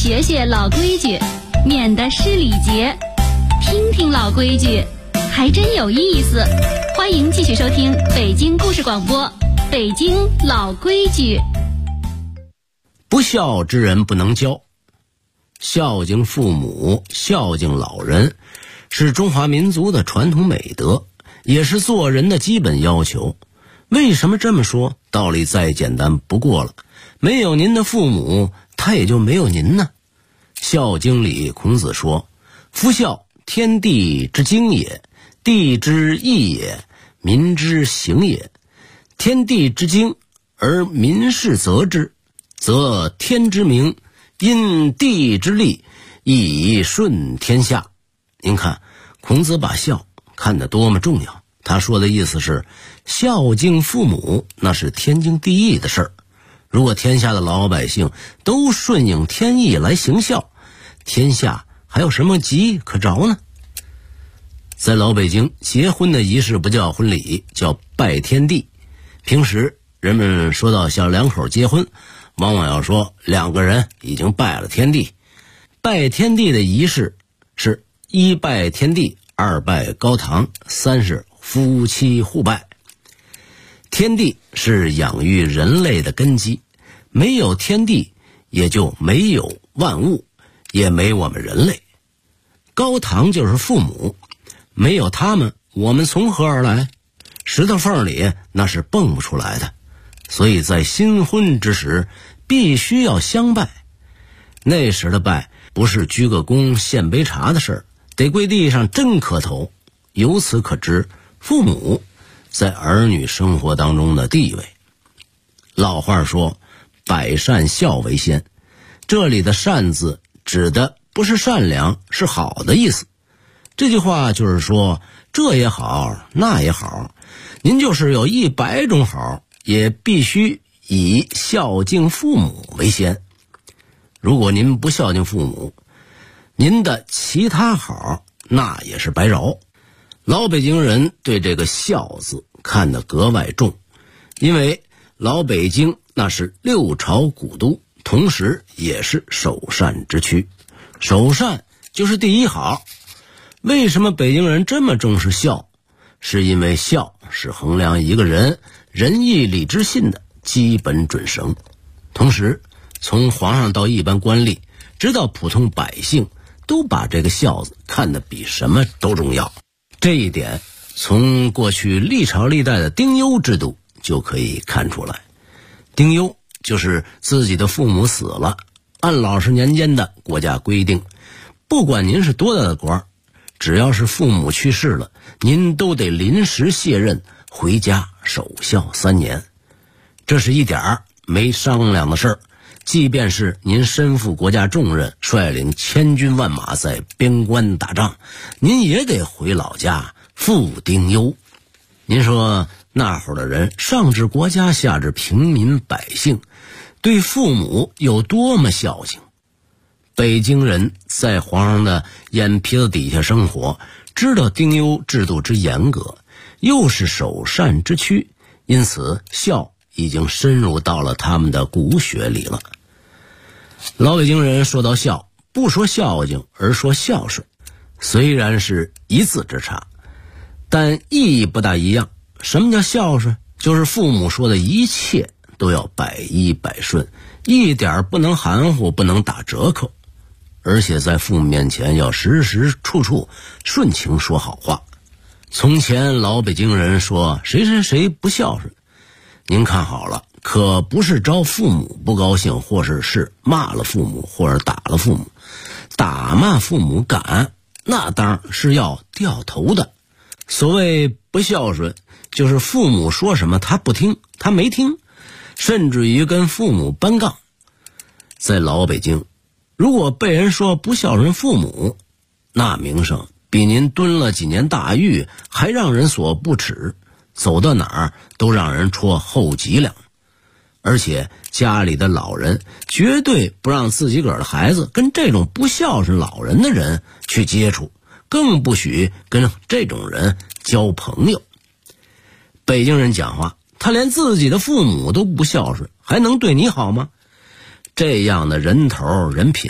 学学老规矩，免得失礼节。听听老规矩，还真有意思。欢迎继续收听北京故事广播，北京老规矩。 不孝之人不能教。孝敬父母，孝敬老人，是中华民族的传统美德，也是做人的基本要求。为什么这么说？道理再简单不过了。没有您的父母，他也就没有您呢。孝经里孔子说，夫孝，天地之经也，地之义也，民之行也。天地之经，而民事责之，则天之明，因地之利，以顺天下。您看，孔子把孝看得多么重要。他说的意思是，孝敬父母那是天经地义的事儿。如果天下的老百姓都顺应天意来行孝，天下还有什么急可着呢？在老北京，结婚的仪式不叫婚礼，叫拜天地。平时人们说到小两口结婚，往往要说两个人已经拜了天地。拜天地的仪式是一拜天地，二拜高堂，三是夫妻互拜。天地是养育人类的根基，没有天地，也就没有万物，也没我们人类。高堂就是父母，没有他们，我们从何而来？石头缝里那是蹦不出来的。所以在新婚之时，必须要相拜。那时的拜不是鞠个躬献杯茶的事儿，得跪地上真磕头。由此可知，父母在儿女生活当中的地位。老话说，百善孝为先，这里的善字指的不是善良，是好的意思。这句话就是说，这也好，那也好，您就是有100种好，也必须以孝敬父母为先。如果您不孝敬父母，您的其他好那也是白饶。老北京人对这个孝字看得格外重，因为老北京那是6朝古都，同时也是首善之区。首善就是第一好。为什么北京人这么重视孝？是因为孝是衡量一个人仁义礼智信的基本准绳。同时，从皇上到一般官吏，直到普通百姓，都把这个孝字看得比什么都重要。这一点从过去历朝历代的丁忧制度就可以看出来。丁忧就是自己的父母死了，按老式年间的国家规定，不管您是多大的官，只要是父母去世了，您都得临时卸任，回家守孝3年。这是一点儿没商量的事儿。即便是您身负国家重任，率领千军万马在边关打仗，您也得回老家赴丁忧。您说那会儿的人上至国家，下至平民百姓，对父母有多么孝敬。北京人在皇上的眼皮子底下生活，知道丁忧制度之严格，又是首善之区，因此孝已经深入到了他们的骨血里了。老北京人说到孝，不说孝敬，而说孝顺，虽然是一字之差，但意义不大一样。什么叫孝顺？就是父母说的一切都要100%顺，一点不能含糊，不能打折扣，而且在父母面前要时时处处顺情说好话。从前老北京人说谁谁谁不孝顺，您看好了，可不是招父母不高兴，或是骂了父母，或者打了父母。打骂父母敢，那当然是要掉头的。所谓不孝顺，就是父母说什么他不听，他没听，甚至于跟父母搬杠。在老北京，如果被人说不孝顺父母，那名声比您蹲了几年大狱还让人所不齿，走到哪儿都让人戳后脊梁。而且家里的老人绝对不让自己个儿的孩子跟这种不孝顺老人的人去接触，更不许跟这种人交朋友。北京人讲话，他连自己的父母都不孝顺，还能对你好吗？这样的人头人品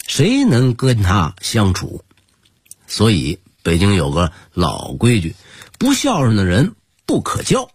谁能跟他相处？所以北京有个老规矩，不孝顺的人不可交。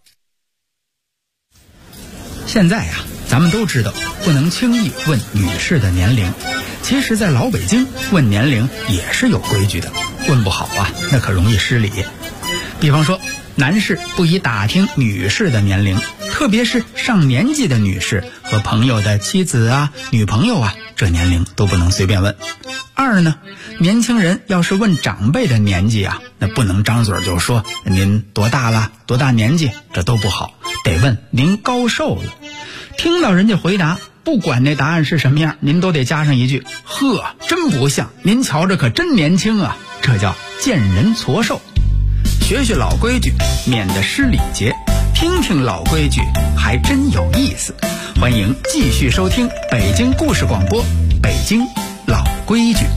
现在呀，咱们都知道不能轻易问女士的年龄，其实在老北京问年龄也是有规矩的，问不好啊，那可容易失礼。比方说，男士不宜打听女士的年龄，特别是上年纪的女士和朋友的妻子啊、女朋友啊，这年龄都不能随便问。二呢，年轻人要是问长辈的年纪啊，那不能张嘴就说您多大了、多大年纪，这都不好，得问您高寿了。听到人家回答，不管那答案是什么样，您都得加上一句：呵，真不像，您瞧着可真年轻啊，这叫见人矬寿。学学老规矩，免得失礼节，听听老规矩，还真有意思。欢迎继续收听北京故事广播，北京老规矩。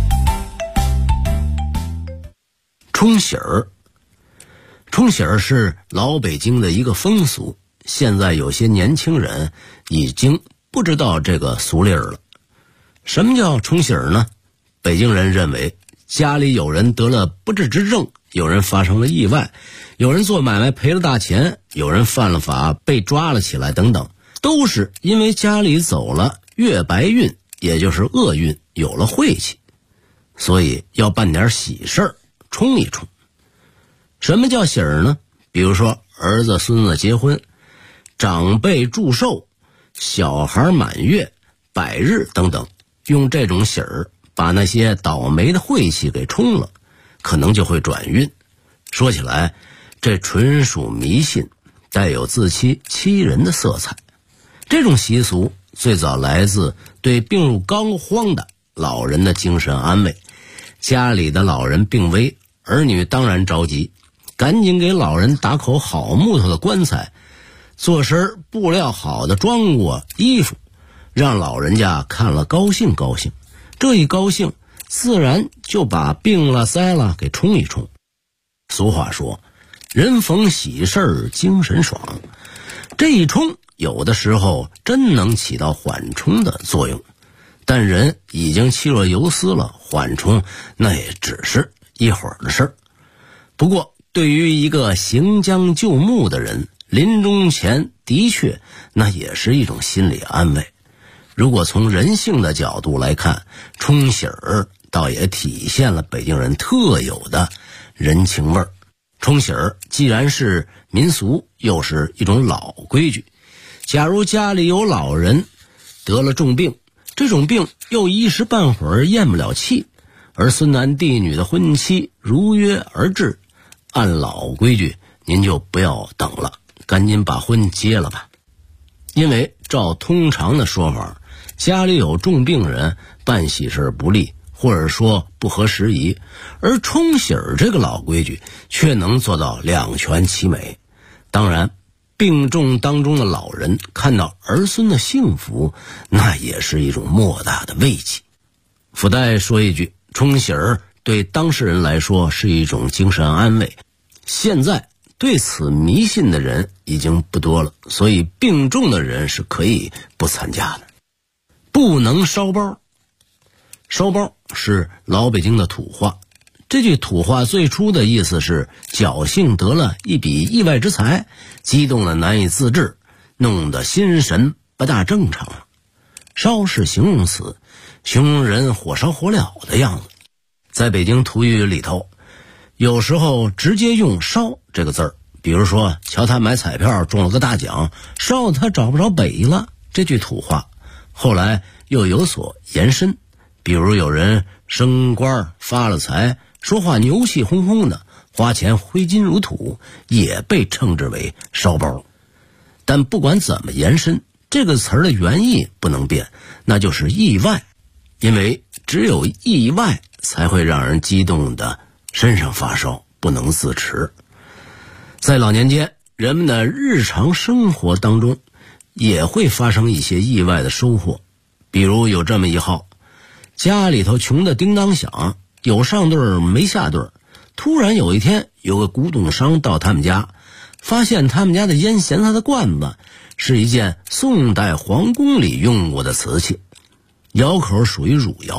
冲喜儿，冲喜儿是老北京的一个风俗，现在有些年轻人已经不知道这个俗例儿了。什么叫冲喜儿呢？北京人认为家里有人得了不治之症，有人发生了意外，有人做买卖赔了大钱，有人犯了法被抓了起来等等，都是因为家里走了月白运，也就是厄运，有了晦气，所以要办点喜事儿，冲一冲。什么叫喜儿呢？比如说儿子孙子结婚，长辈祝寿，小孩满月、百日等等，用这种喜儿把那些倒霉的晦气给冲了，可能就会转运。说起来，这纯属迷信，带有自欺欺人的色彩。这种习俗最早来自对病入膏肓的老人的精神安慰。家里的老人病危，儿女当然着急，赶紧给老人打口好木头的棺材，做身布料好的装过衣服，让老人家看了高兴高兴。这一高兴，自然就把病了灾了给冲一冲。俗话说，人逢喜事儿精神爽，这一冲有的时候真能起到缓冲的作用，但人已经气若游丝了，缓冲那也只是一会儿的事儿。不过对于一个行将就木的人，临终前的确那也是一种心理安慰。如果从人性的角度来看，冲喜儿倒也体现了北京人特有的人情味儿。冲喜儿既然是民俗，又是一种老规矩。假如家里有老人得了重病，这种病又一时半会儿咽不了气，而孙男弟女的婚期如约而至，按老规矩您就不要等了，赶紧把婚结了吧。因为照通常的说法，家里有重病人办喜事不利，或者说不合时宜，而冲喜儿这个老规矩却能做到两全其美。当然病重当中的老人看到儿孙的幸福，那也是一种莫大的慰藉。附带说一句，冲喜儿对当事人来说是一种精神安慰，现在对此迷信的人已经不多了，所以病重的人是可以不参加的。不能烧包。烧包是老北京的土话，这句土话最初的意思是侥幸得了一笔意外之财，激动的难以自制，弄得心神不大正常了。烧是形容词，形容人火烧火燎的样子。在北京土语里头，有时候直接用烧这个字儿，比如说瞧他买彩票中了个大奖，烧他找不着北了，这句土话后来又有所延伸，比如有人升官发了财，说话牛气哄哄的，花钱挥金如土，也被称之为烧包。但不管怎么延伸，这个词儿的原意不能变，那就是意外，因为只有意外才会让人激动的身上发烧，不能自持。在老年间，人们的日常生活当中也会发生一些意外的收获。比如有这么一号，家里头穷得叮当响，有上顿没下顿，突然有一天有个古董商到他们家，发现他们家的烟闲菜的罐子是一件宋代皇宫里用过的瓷器，窑口属于汝窑，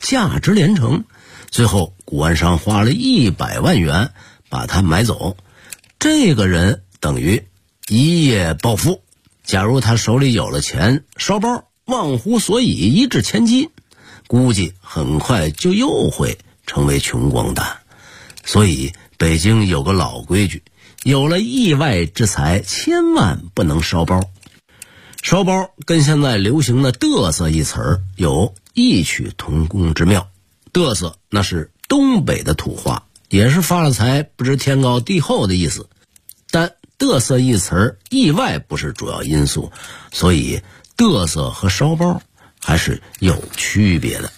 价值连城。最后古玩商花了100万元把它买走，这个人等于一夜暴富。假如他手里有了钱，烧包忘乎所以，一掷千金，估计很快就又会成为穷光蛋。所以北京有个老规矩，有了意外之财千万不能烧包。烧包跟现在流行的嘚瑟一词儿有异曲同工之妙。嘚瑟那是东北的土话，也是发了财不知天高地厚的意思，但嘚瑟一词儿意外不是主要因素，所以嘚瑟和烧包还是有区别的。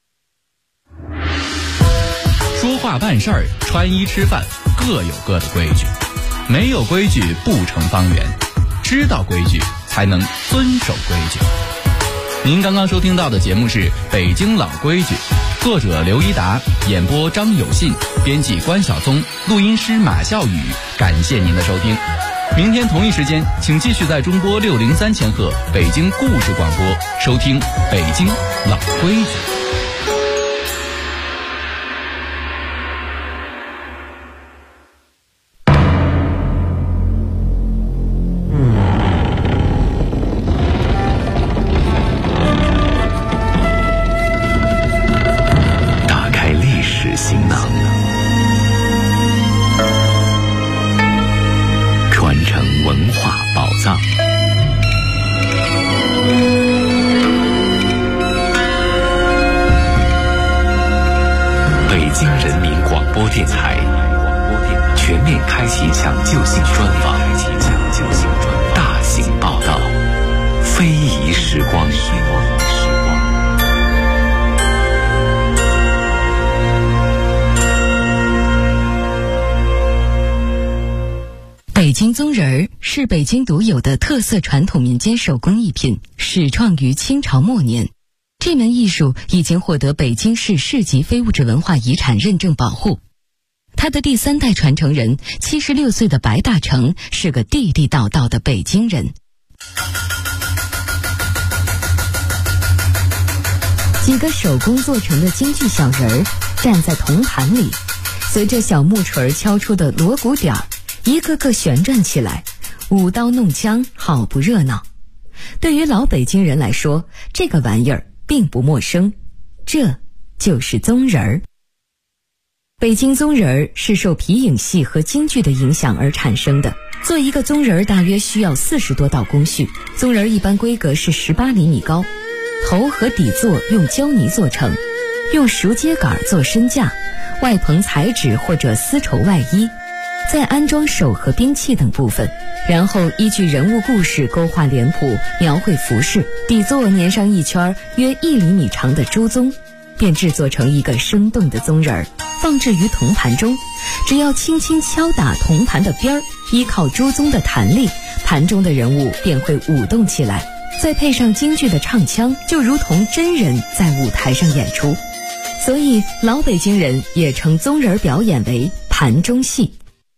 说话办事儿，穿衣吃饭各有各的规矩，没有规矩不成方圆，知道规矩才能遵守规矩。您刚刚收听到的节目是《北京老规矩》，作者刘一达，演播张有信，编辑关晓松，录音师马笑宇。感谢您的收听，明天同一时间请继续在中波603千赫北京故事广播收听《北京老规矩》。 全面开启抢救性专访，大型报道，非遗时光。 北京宗人儿是北京独有的特色传统民间手工艺品，始创于清朝末年。这门艺术已经获得北京市市级非物质文化遗产认证保护。他的第3代传承人76岁的白大成是个地地道道的北京人。几个手工做成的京剧小人儿站在铜盘里，随着小木锤敲出的锣鼓点儿，一个个旋转起来，舞刀弄枪，好不热闹。对于老北京人来说，这个玩意儿并不陌生，这就是宗人儿。北京宗人儿是受皮影戏和京剧的影响而产生的。做一个宗人儿大约需要40多道工序。宗人儿一般规格是18厘米高，头和底座用胶泥做成，用熟秸秆做身架，外棚彩纸或者丝绸外衣，再安装手和兵器等部分，然后依据人物故事勾画脸谱，描绘服饰，底座粘上一圈约1厘米长的朱宗，便制作成一个生动的宗人儿，放置于铜盘中。只要轻轻敲打铜盘的边儿，依靠朱宗的弹力，盘中的人物便会舞动起来，再配上京剧的唱腔，就如同真人在舞台上演出。所以老北京人也称宗人表演为盘中戏。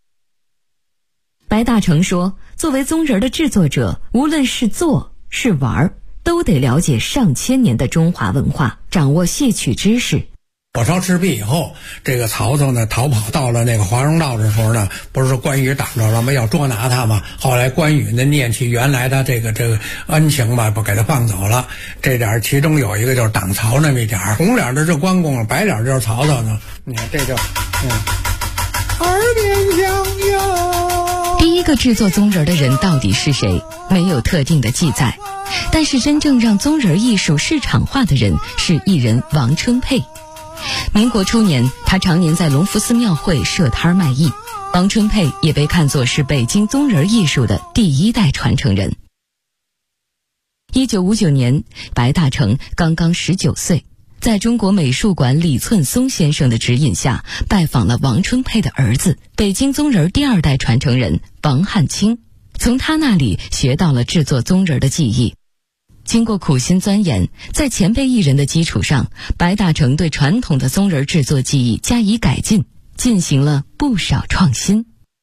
白大成说，作为宗人的制作者，无论是做是玩，都得了解上千年的中华文化，掌握戏曲知识。 火烧赤壁以后，这个曹操呢逃跑到了那个华容道的时候呢，不是说关羽挡着了吗？要捉拿他嘛。后来关羽呢念起原来的这个恩情吧，不给他放走了。这点其中有一个就是挡曹那么一点，红脸的是关公，白脸就是曹操呢。你看这就耳边响哟。 第一个制作宗人的人到底是谁？没有特定的记载。但是真正让宗人艺术市场化的人是艺人王春佩。民国初年，他常年在隆福寺庙会设摊卖艺。王春佩也被看作是北京宗人艺术的第1代传承人。1959年，白大成刚刚19岁，在中国美术馆李寸松先生的指引下，拜访了王春佩的儿子，北京宗人第2代传承人王汉卿，从他那里学到了制作宗人的技艺。经过苦心钻研，在前辈艺人的基础上，白大成对传统的宗人制作技艺加以改进，进行了不少创新。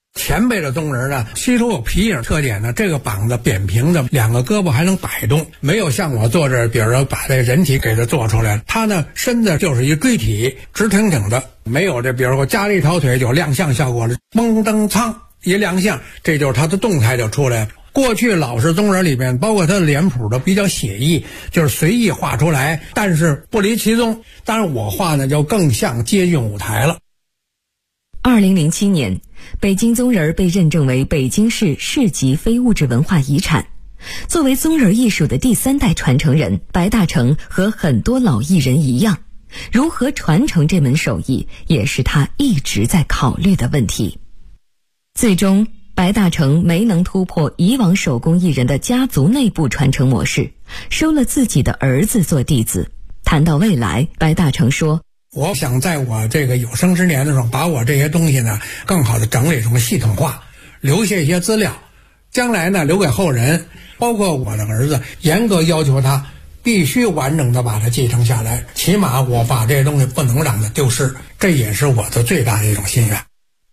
前辈的宗人呢，吸收有皮影特点呢，这个膀子扁平的，两个胳膊还能摆动，没有像我坐这，比如说把这人体给它做出来，他呢身子就是一锥体，直挺挺的，没有这，比如说加了一条腿就亮相效果了，蒙登苍一亮相，这就是他的动态就出来了。过去老式宗人里面，包括他的脸谱都比较写意，就是随意画出来，但是不离其宗。当然我画呢就更像接近舞台了。 2007年，北京宗人被认证为北京市市级非物质文化遗产。作为宗人艺术的第3代传承人，白大成和很多老艺人一样，如何传承这门手艺，也是他一直在考虑的问题。最终，白大成没能突破以往手工艺人的家族内部传承模式，收了自己的儿子做弟子。谈到未来，白大成说， 我想在我这个有生之年的时候，把我这些东西呢更好的整理成系统化，留下一些资料，将来呢留给后人，包括我的儿子，严格要求他必须完整的把它继承下来，起码我把这些东西不能让它丢失，这也是我的最大的一种心愿。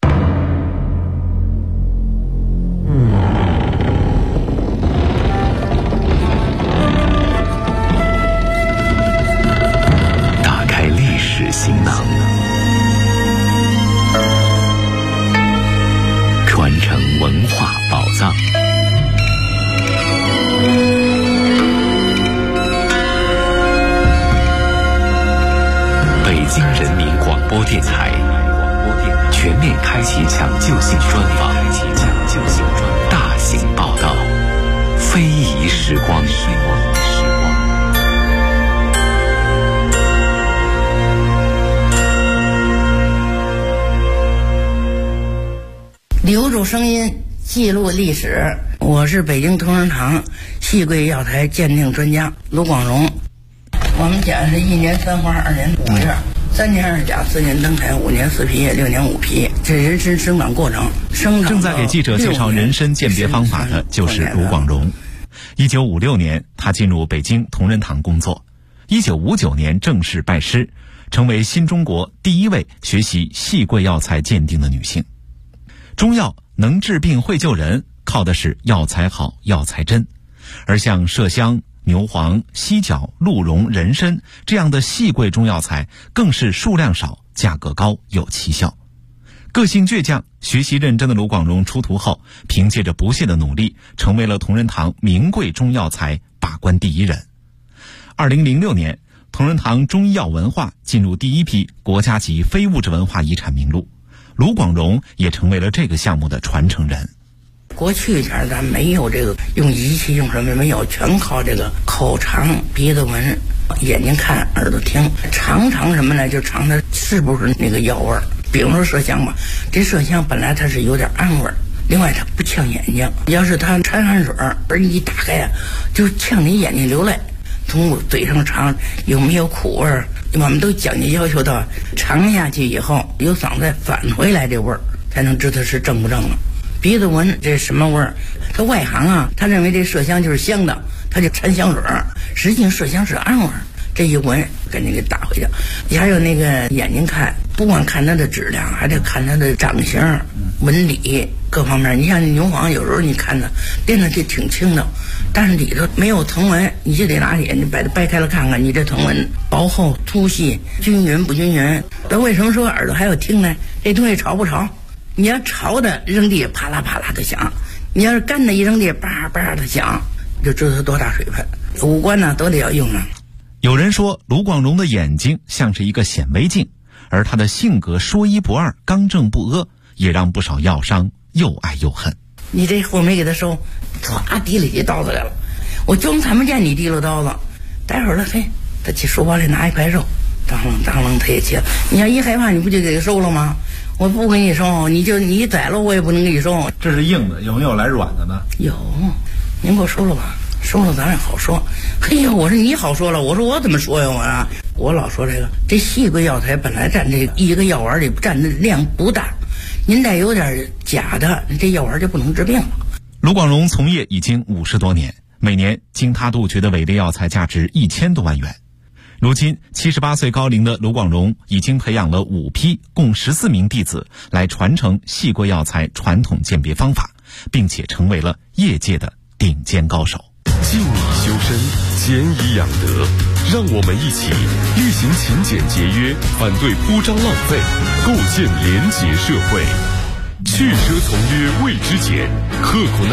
行囊，传承文化宝藏。北京人民广播电台全面开启抢救性专访，大型报道，非遗时光。 留住声音，记录历史。我是北京同仁堂戏柜药材鉴定专家卢广荣。我们家是1年3花2年5月，3年2甲4年登台5年4皮6年5皮，这人参生长过程。 正在给记者介绍人参鉴别方法的就是卢广荣。1956年，他进入北京同仁堂工作。1959年正式拜师，成为新中国第一位学习戏柜药材鉴定的女性。中药能治病会救人，靠的是药材好药材真，而像麝香、牛黄、犀角、鹿茸、人参这样的细贵中药材更是数量少、价格高、有奇效。个性倔强、学习认真的卢广荣出徒后，凭借着不懈的努力，成为了同仁堂名贵中药材把关第一人。2006年，同仁堂中医药文化进入第一批国家级非物质文化遗产名录，卢广荣也成为了这个项目的传承人。 过去前咱没有这个用仪器用什么没有，全靠这个口尝、鼻子闻、眼睛看、耳朵听，尝什么呢？就尝它是不是那个药味儿。比如说麝香吧，这麝香本来它是有点氨味儿，另外它不呛眼睛。要是它掺汗水儿一打开呀，就呛你眼睛流泪。从嘴上尝有没有苦味儿，我们都讲究要求到尝下去以后有嗓子返回来这味儿，才能知道是正不正了。鼻子闻这什么味儿？他外行啊，他认为这麝香就是香的，他就掺香水儿，实际上麝香是氨味儿。这一闻赶紧给打回去。还有那个眼睛看，不光看它的质量，还得看它的长形、纹理各方面。你像牛黄，有时候你看它掂上去挺轻的，但是里头没有藤纹，你就得拿眼睛把它掰开了看看，你这藤纹薄厚、粗细、均匀不均匀。那为什么说耳朵还要听呢？这东西潮不潮？你要潮的扔地啪啦啪啦的响，你要是干的一扔地叭叭的响，就知道它多大水分。五官呢都得要用啊。 有人说卢广荣的眼睛像是一个显微镜，而他的性格说一不二、刚正不阿，也让不少药商又爱又恨。 你这货没给他收，唰提了起刀子来了，我就看不见你提了刀子。待会儿了，嘿，他去书包里拿一块肉，当啷当啷他也切。你要一害怕，你不就给他收了吗？我不给你收，你宰了我也不能给你收。 这是硬的，有没有来软的呢？ 有，您给我收了吧。收了咱也好说。嘿呀，我说你好说了，我说我怎么说呀？我老说这细贵药材本来占这一个药丸里占的量不大，您再有点假的，这药丸就不能治病了。 卢广荣从业已经50多年，每年经他杜绝的伪劣药材价值1000多万元。 如今78岁高龄的卢广荣已经培养了5批共14名弟子来传承细锅药材传统鉴别方法，并且成为了业界的顶尖高手。 敬以修身，俭以养德，让我们一起履行勤俭节约，反对铺张浪费，构建廉洁社会。去奢从约谓之俭，刻苦耐